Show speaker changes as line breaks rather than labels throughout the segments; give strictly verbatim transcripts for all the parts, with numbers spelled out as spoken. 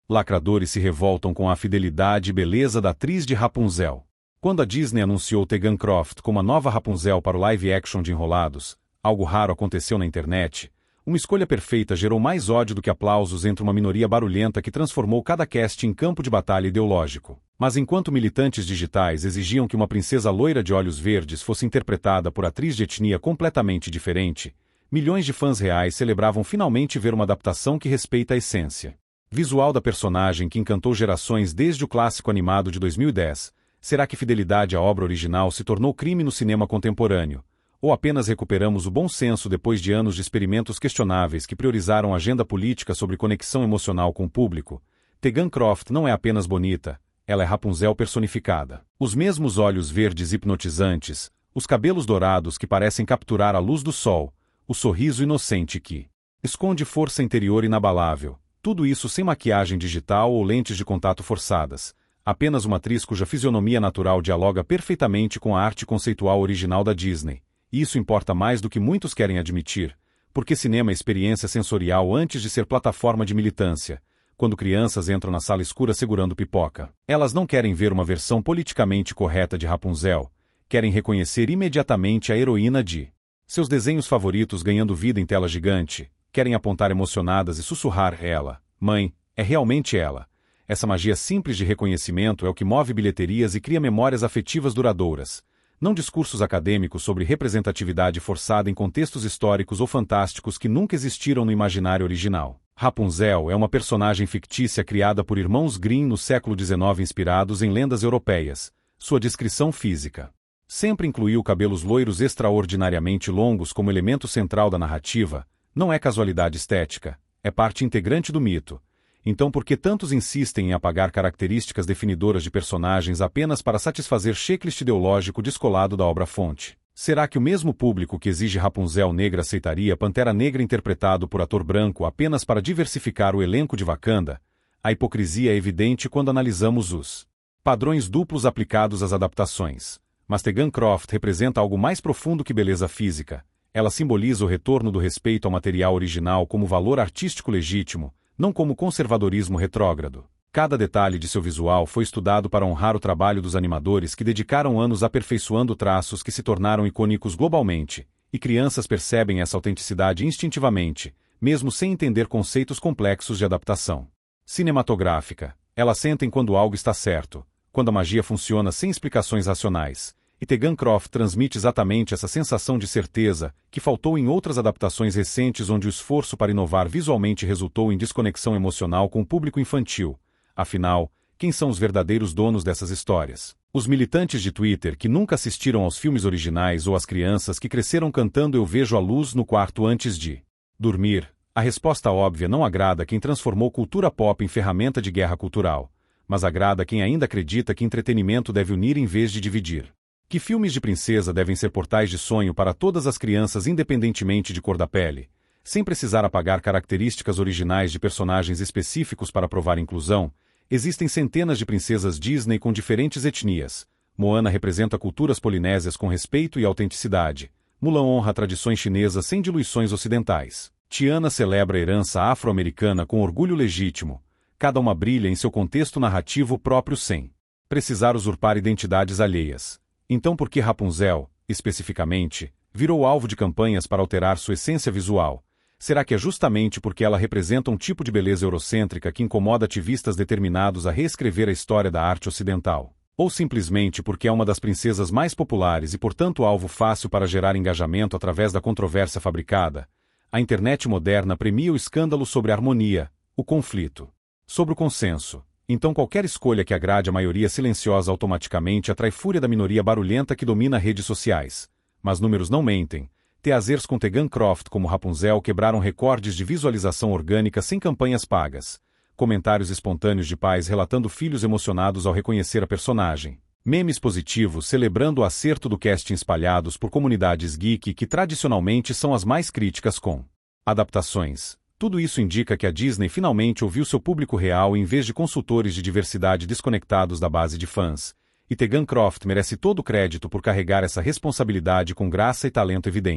Lacradores se revoltam com a fidelidade e beleza da atriz de Rapunzel. Quando a Disney anunciou Tegan Croft como a nova Rapunzel para o live action de Enrolados, algo raro aconteceu na internet. Uma escolha perfeita gerou mais ódio do que aplausos entre uma minoria barulhenta que transformou cada cast em campo de batalha ideológico. Mas enquanto militantes digitais exigiam que uma princesa loira de olhos verdes fosse interpretada por atriz de etnia completamente diferente, milhões de fãs reais celebravam finalmente ver uma adaptação que respeita a essência visual da personagem que encantou gerações desde o clássico animado de dois mil e dez. Será que fidelidade à obra original se tornou crime no cinema contemporâneo? Ou apenas recuperamos o bom senso depois de anos de experimentos questionáveis que priorizaram a agenda política sobre conexão emocional com o público? Tegan Croft não é apenas bonita, ela é Rapunzel personificada. Os mesmos olhos verdes hipnotizantes, os cabelos dourados que parecem capturar a luz do sol, o sorriso inocente que esconde força interior inabalável, tudo isso sem maquiagem digital ou lentes de contato forçadas. Apenas uma atriz cuja fisionomia natural dialoga perfeitamente com a arte conceitual original da Disney. E isso importa mais do que muitos querem admitir, porque cinema é experiência sensorial antes de ser plataforma de militância. Quando crianças entram na sala escura segurando pipoca, elas não querem ver uma versão politicamente correta de Rapunzel, querem reconhecer imediatamente a heroína de seus desenhos favoritos ganhando vida em tela gigante, querem apontar emocionadas e sussurrar: ela, mãe, é realmente ela. Essa magia simples de reconhecimento é o que move bilheterias e cria memórias afetivas duradouras. Não discursos acadêmicos sobre representatividade forçada em contextos históricos ou fantásticos que nunca existiram no imaginário original. Rapunzel é uma personagem fictícia criada por irmãos Grimm no século dezenove inspirados em lendas europeias. Sua descrição física sempre incluiu cabelos loiros extraordinariamente longos como elemento central da narrativa. Não é casualidade estética, é parte integrante do mito. Então por que tantos insistem em apagar características definidoras de personagens apenas para satisfazer checklist ideológico descolado da obra-fonte? Será que o mesmo público que exige Rapunzel negra aceitaria Pantera Negra interpretado por ator branco apenas para diversificar o elenco de Wakanda? A hipocrisia é evidente quando analisamos os padrões duplos aplicados às adaptações. Mas Tegan Croft representa algo mais profundo que beleza física. Ela simboliza o retorno do respeito ao material original como valor artístico legítimo, não como conservadorismo retrógrado. Cada detalhe de seu visual foi estudado para honrar o trabalho dos animadores que dedicaram anos aperfeiçoando traços que se tornaram icônicos globalmente, e crianças percebem essa autenticidade instintivamente, mesmo sem entender conceitos complexos de adaptação cinematográfica. Elas sentem quando algo está certo, quando a magia funciona sem explicações racionais. E Tegan Croft transmite exatamente essa sensação de certeza que faltou em outras adaptações recentes onde o esforço para inovar visualmente resultou em desconexão emocional com o público infantil. Afinal, quem são os verdadeiros donos dessas histórias? Os militantes de Twitter que nunca assistiram aos filmes originais ou as crianças que cresceram cantando "Eu vejo a luz no quarto antes de dormir"? A resposta óbvia não agrada quem transformou cultura pop em ferramenta de guerra cultural, mas agrada quem ainda acredita que entretenimento deve unir em vez de dividir. Que filmes de princesa devem ser portais de sonho para todas as crianças independentemente de cor da pele, sem precisar apagar características originais de personagens específicos para provar inclusão? Existem centenas de princesas Disney com diferentes etnias. Moana representa culturas polinésias com respeito e autenticidade. Mulan honra tradições chinesas sem diluições ocidentais. Tiana celebra a herança afro-americana com orgulho legítimo. Cada uma brilha em seu contexto narrativo próprio sem precisar usurpar identidades alheias. Então por que Rapunzel, especificamente, virou alvo de campanhas para alterar sua essência visual? Será que é justamente porque ela representa um tipo de beleza eurocêntrica que incomoda ativistas determinados a reescrever a história da arte ocidental? Ou simplesmente porque é uma das princesas mais populares e portanto alvo fácil para gerar engajamento através da controvérsia fabricada? A internet moderna premia o escândalo sobre a harmonia, o conflito sobre o consenso. Então qualquer escolha que agrade a maioria silenciosa automaticamente atrai fúria da minoria barulhenta que domina redes sociais. Mas números não mentem. Teasers com Tegan Croft como Rapunzel quebraram recordes de visualização orgânica sem campanhas pagas. Comentários espontâneos de pais relatando filhos emocionados ao reconhecer a personagem. Memes positivos celebrando o acerto do casting espalhados por comunidades geek que tradicionalmente são as mais críticas com adaptações. Tudo isso indica que a Disney finalmente ouviu seu público real em vez de consultores de diversidade desconectados da base de fãs. E Tegan Croft merece todo o crédito por carregar essa responsabilidade com graça e talento evidente.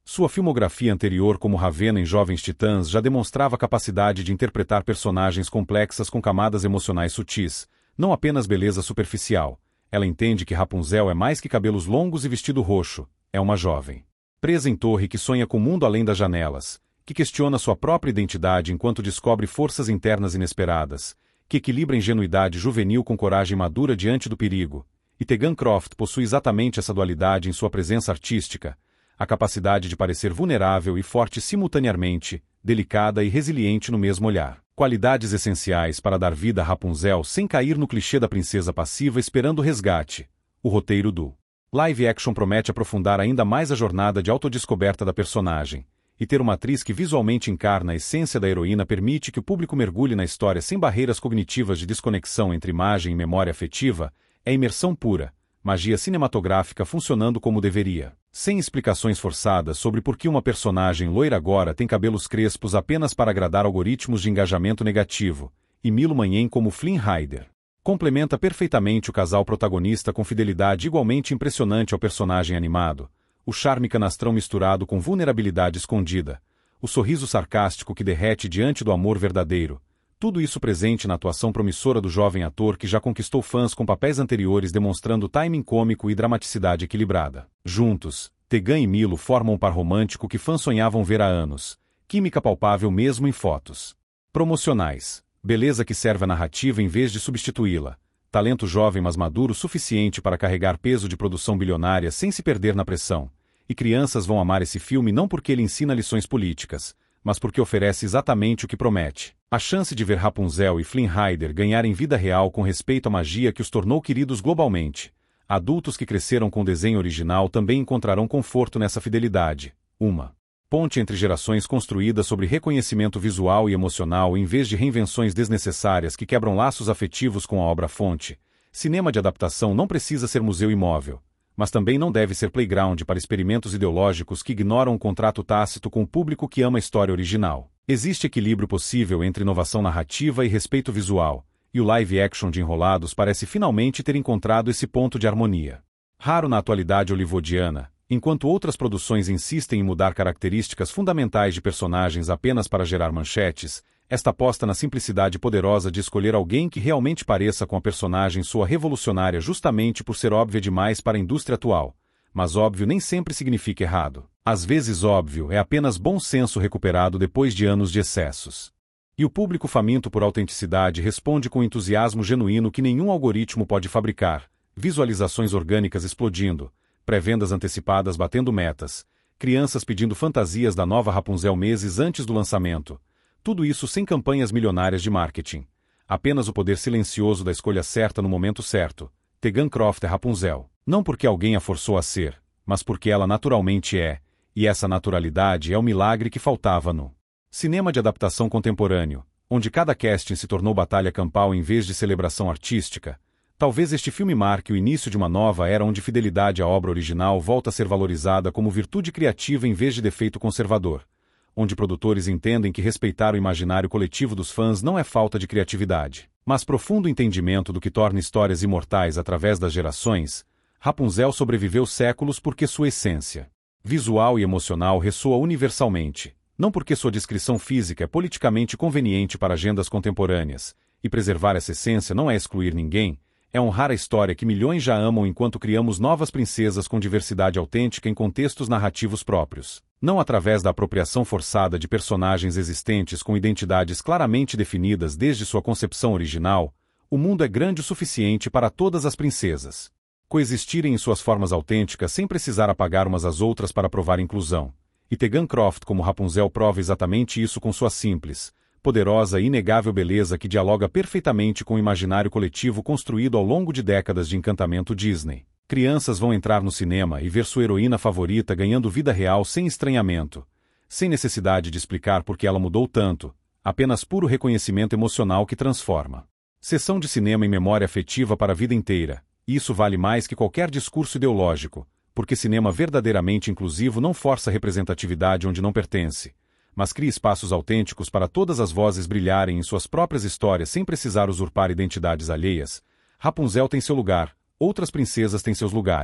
Sua filmografia anterior como Ravenna em Jovens Titãs já demonstrava capacidade de interpretar personagens complexas com camadas emocionais sutis, não apenas beleza superficial. Ela entende que Rapunzel é mais que cabelos longos e vestido roxo, é uma jovem presa em torre que sonha com o mundo além das janelas, que questiona sua própria identidade enquanto descobre forças internas inesperadas, que equilibra ingenuidade juvenil com coragem madura diante do perigo. E Tegan Croft possui exatamente essa dualidade em sua presença artística, a capacidade de parecer vulnerável e forte simultaneamente, delicada e resiliente no mesmo olhar. Qualidades essenciais para dar vida a Rapunzel sem cair no clichê da princesa passiva esperando o resgate. O roteiro do live action promete aprofundar ainda mais a jornada de autodescoberta da personagem, e ter uma atriz que visualmente encarna a essência da heroína permite que o público mergulhe na história sem barreiras cognitivas de desconexão entre imagem e memória afetiva. É imersão pura, magia cinematográfica funcionando como deveria. Sem explicações forçadas sobre por que uma personagem loira agora tem cabelos crespos apenas para agradar algoritmos de engajamento negativo, e Milo Manhen como Flynn Rider complementa perfeitamente o casal protagonista com fidelidade igualmente impressionante ao personagem animado, o charme canastrão misturado com vulnerabilidade escondida, o sorriso sarcástico que derrete diante do amor verdadeiro, tudo isso presente na atuação promissora do jovem ator que já conquistou fãs com papéis anteriores demonstrando timing cômico e dramaticidade equilibrada. Juntos, Tegan e Milo formam um par romântico que fãs sonhavam ver há anos, química palpável mesmo em fotos promocionais, beleza que serve à narrativa em vez de substituí-la, talento jovem mas maduro suficiente para carregar peso de produção bilionária sem se perder na pressão, e crianças vão amar esse filme não porque ele ensina lições políticas, mas porque oferece exatamente o que promete. A chance de ver Rapunzel e Flynn Rider ganharem vida real com respeito à magia que os tornou queridos globalmente. Adultos que cresceram com o desenho original também encontrarão conforto nessa fidelidade. Uma ponte entre gerações construída sobre reconhecimento visual e emocional em vez de reinvenções desnecessárias que quebram laços afetivos com a obra-fonte. Cinema de adaptação não precisa ser museu imóvel, mas também não deve ser playground para experimentos ideológicos que ignoram o contrato tácito com o público que ama a história original. Existe equilíbrio possível entre inovação narrativa e respeito visual, e o live action de Enrolados parece finalmente ter encontrado esse ponto de harmonia. Raro na atualidade hollywoodiana, enquanto outras produções insistem em mudar características fundamentais de personagens apenas para gerar manchetes, esta aposta na simplicidade poderosa de escolher alguém que realmente pareça com a personagem soa revolucionária justamente por ser óbvia demais para a indústria atual. Mas óbvio nem sempre significa errado. Às vezes óbvio é apenas bom senso recuperado depois de anos de excessos. E o público faminto por autenticidade responde com entusiasmo genuíno que nenhum algoritmo pode fabricar, visualizações orgânicas explodindo, pré-vendas antecipadas batendo metas, crianças pedindo fantasias da nova Rapunzel meses antes do lançamento. Tudo isso sem campanhas milionárias de marketing. Apenas o poder silencioso da escolha certa no momento certo. Tegan Croft é Rapunzel. Não porque alguém a forçou a ser, mas porque ela naturalmente é, e essa naturalidade é o milagre que faltava no cinema de adaptação contemporâneo, onde cada casting se tornou batalha campal em vez de celebração artística. Talvez este filme marque o início de uma nova era onde fidelidade à obra original volta a ser valorizada como virtude criativa em vez de defeito conservador, onde produtores entendem que respeitar o imaginário coletivo dos fãs não é falta de criatividade, mas profundo entendimento do que torna histórias imortais através das gerações. Rapunzel sobreviveu séculos porque sua essência visual e emocional ressoa universalmente, não porque sua descrição física é politicamente conveniente para agendas contemporâneas, e preservar essa essência não é excluir ninguém, é honrar a história que milhões já amam enquanto criamos novas princesas com diversidade autêntica em contextos narrativos próprios. Não através da apropriação forçada de personagens existentes com identidades claramente definidas desde sua concepção original, o mundo é grande o suficiente para todas as princesas coexistirem em suas formas autênticas sem precisar apagar umas às outras para provar inclusão. E Tegan Croft como Rapunzel prova exatamente isso com sua simples, poderosa e inegável beleza que dialoga perfeitamente com o imaginário coletivo construído ao longo de décadas de encantamento Disney. Crianças vão entrar no cinema e ver sua heroína favorita ganhando vida real sem estranhamento, sem necessidade de explicar por que ela mudou tanto, apenas puro reconhecimento emocional que transforma. Sessão de cinema em memória afetiva para a vida inteira. Isso vale mais que qualquer discurso ideológico, porque cinema verdadeiramente inclusivo não força representatividade onde não pertence, mas cria espaços autênticos para todas as vozes brilharem em suas próprias histórias sem precisar usurpar identidades alheias. Rapunzel tem seu lugar, outras princesas têm seus lugares.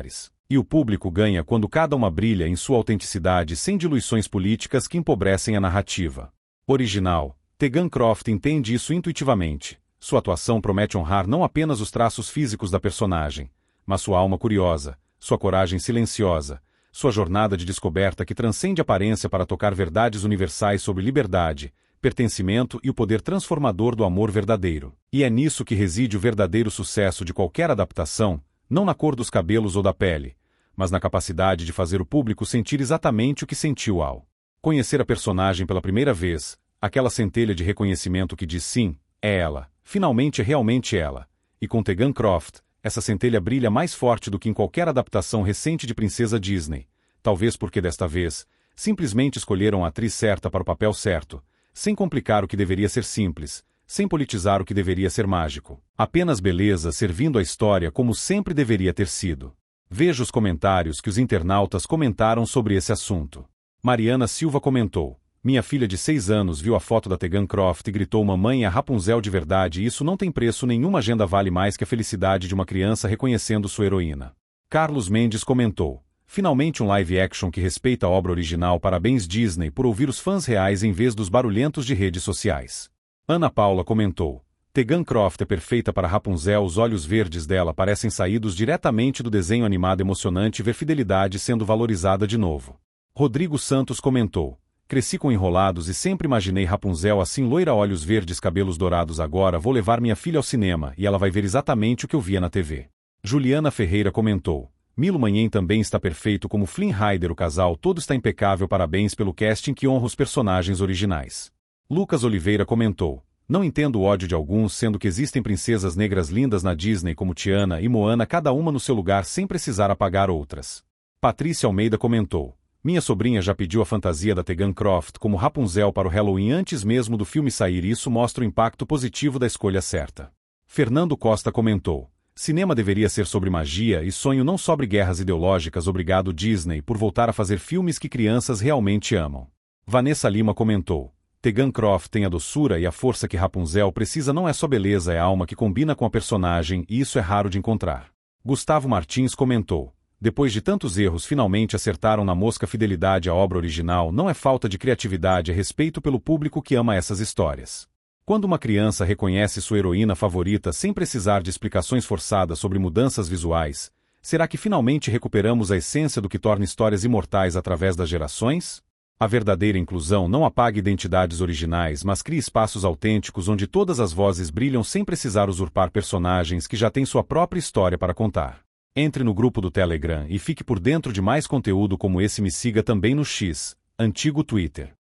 E o público ganha quando cada uma brilha em sua autenticidade sem diluições políticas que empobrecem a narrativa. Original. Tegan Croft entende isso intuitivamente. Sua atuação promete honrar não apenas os traços físicos da personagem, mas sua alma curiosa, sua coragem silenciosa, sua jornada de descoberta que transcende aparência para tocar verdades universais sobre liberdade, pertencimento e o poder transformador do amor verdadeiro. E é nisso que reside o verdadeiro sucesso de qualquer adaptação, não na cor dos cabelos ou da pele, mas na capacidade de fazer o público sentir exatamente o que sentiu ao conhecer a personagem pela primeira vez, aquela centelha de reconhecimento que diz sim, é ela, finalmente é realmente ela. E com Tegan Croft, essa centelha brilha mais forte do que em qualquer adaptação recente de Princesa Disney, talvez porque desta vez, simplesmente escolheram a atriz certa para o papel certo, sem complicar o que deveria ser simples, sem politizar o que deveria ser mágico. Apenas beleza servindo a história como sempre deveria ter sido. Veja os comentários que os internautas comentaram sobre esse assunto. Mariana Silva comentou: minha filha de seis anos viu a foto da Tegan Croft e gritou mamãe é a Rapunzel de verdade e isso não tem preço nenhuma agenda vale mais que a felicidade de uma criança reconhecendo sua heroína. Carlos Mendes comentou: finalmente um live action que respeita a obra original, parabéns Disney por ouvir os fãs reais em vez dos barulhentos de redes sociais. Ana Paula comentou: Tegan Croft é perfeita para Rapunzel, os olhos verdes dela parecem saídos diretamente do desenho animado emocionante ver fidelidade sendo valorizada de novo. Rodrigo Santos comentou: cresci com Enrolados e sempre imaginei Rapunzel assim loira, olhos verdes, cabelos dourados, agora vou levar minha filha ao cinema e ela vai ver exatamente o que eu via na T V. Juliana Ferreira comentou: Milo Manhen também está perfeito como Flynn Rider, o casal todo está impecável, parabéns pelo casting que honra os personagens originais. Lucas Oliveira comentou: não entendo o ódio de alguns, sendo que existem princesas negras lindas na Disney como Tiana e Moana, cada uma no seu lugar sem precisar apagar outras. Patrícia Almeida comentou: minha sobrinha já pediu a fantasia da Tegan Croft como Rapunzel para o Halloween antes mesmo do filme sair e isso mostra o impacto positivo da escolha certa. Fernando Costa comentou: cinema deveria ser sobre magia e sonho, não sobre guerras ideológicas, obrigado Disney por voltar a fazer filmes que crianças realmente amam. Vanessa Lima comentou: Tegan Croft tem a doçura e a força que Rapunzel precisa, não é só beleza, é a alma que combina com a personagem e isso é raro de encontrar. Gustavo Martins comentou: depois de tantos erros finalmente acertaram na mosca, fidelidade à obra original não é falta de criatividade, é respeito pelo público que ama essas histórias. Quando uma criança reconhece sua heroína favorita sem precisar de explicações forçadas sobre mudanças visuais, será que finalmente recuperamos a essência do que torna histórias imortais através das gerações? A verdadeira inclusão não apaga identidades originais, mas cria espaços autênticos onde todas as vozes brilham sem precisar usurpar personagens que já têm sua própria história para contar. Entre no grupo do Telegram e fique por dentro de mais conteúdo como esse. Me siga também no X, antigo Twitter.